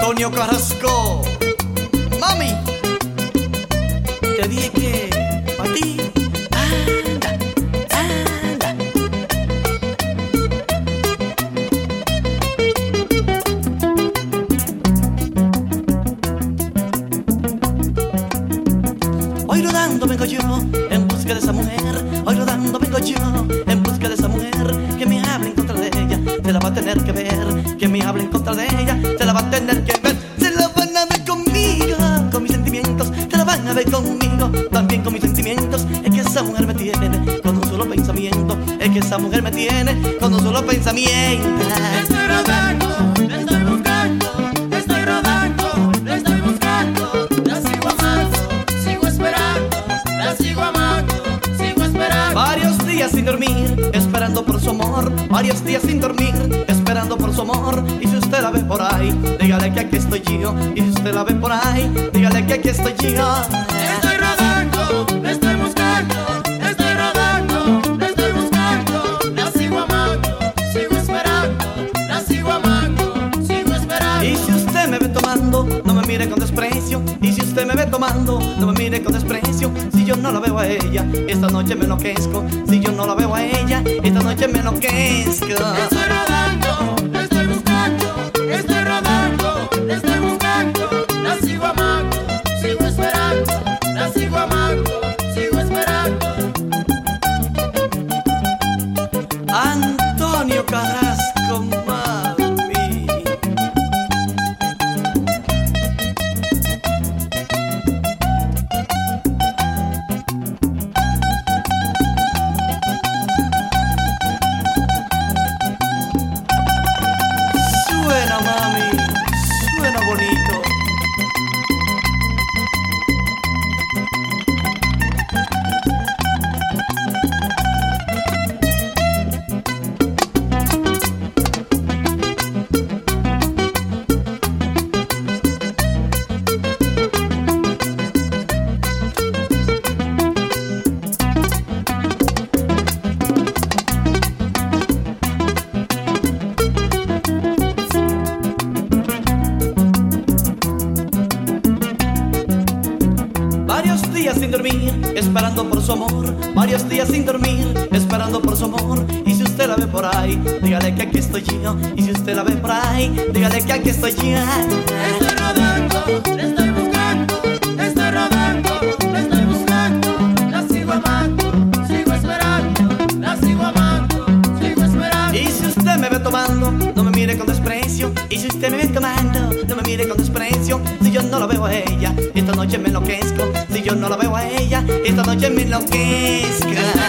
Antonio Carrasco. Mami, te dije que para ti. Anda, anda. Hoy rodando vengo yo en busca de esa mujer. Hoy rodando vengo yo en busca de esa mujer. Que me hable en contra de ella, se la va a tener que ver. Que me hable en contra de ella, se la va a tener que ver. Se la van a ver conmigo, con mis sentimientos. Se la van a ver conmigo, también con mis sentimientos. Es que esa mujer me tiene con un solo pensamiento. Es que esa mujer me tiene con un solo pensamiento. Estoy rodando, la estoy buscando. Estoy rodando, la estoy buscando. La sigo amando, sigo esperando. La sigo amando, sigo esperando. Varios días sin dormir, esperando por su amor. Varios días sin dormir, esperando por su amor. Y si usted la ve por ahí, dígale que aquí estoy yo. Y si usted la ve por ahí, dígale que aquí estoy yo. Estoy rodando, la estoy buscando. Estoy rodando, la estoy buscando. La sigo amando, sigo esperando. La sigo amando, sigo esperando. Y si usted me ve tomando, no me mire con desprecio. Y si usted me ve tomando, no me mire con desprecio. Si yo no la veo a ella, esta noche me enloquezco. Si yo no la veo a ella, esta noche me enloquezco. Estoy rodando, la estoy buscando. Estoy rodando, la estoy buscando. La sigo amando, sigo esperando. La sigo amando, sigo esperando. Antonio Carrasco, mami. Suena, mami, suena bonito. Varios días sin dormir, esperando por su amor. Varios días sin dormir, esperando por su amor. Y si usted la ve por ahí, dígale que aquí estoy yo. Y si usted la ve por ahí, dígale que aquí estoy yo. Estoy rodando, la estoy buscando. Estoy rodando, la estoy buscando. La sigo amando, sigo esperando. La sigo amando, sigo esperando. Y si usted me ve tomando, no me mire con desprecio. Y si usted me ve tomando, no me mire con desprecio. Si yo no la veo a ella, esta noche me enloquezco. Si yo no la veo a ella, esta noche me enloquezco.